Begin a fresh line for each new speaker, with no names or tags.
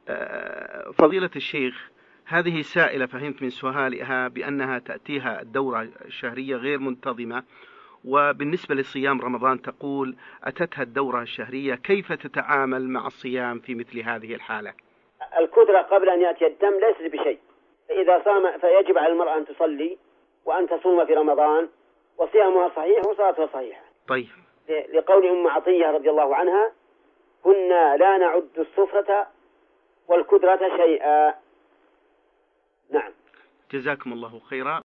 فضيلة الشيخ، هذه سائلة فهمت من سؤالها بأنها تأتيها الدورة الشهرية غير منتظمة، وبالنسبة لصيام رمضان تقول أتتها الدورة الشهرية، كيف تتعامل مع الصيام في مثل هذه الحالة؟
الكدرة قبل أن يأتي الدم ليست بشيء، فإذا صام فيجب على المرأة أن تصلي وأن تصوم في رمضان، وصيامها صحيح وصلاتها صحيحة.
طيب.
لقول أم عطية رضي الله عنها: كنا لا نعد الصفرة والكدرة شيئا. نعم.
جزاكم الله خيرا.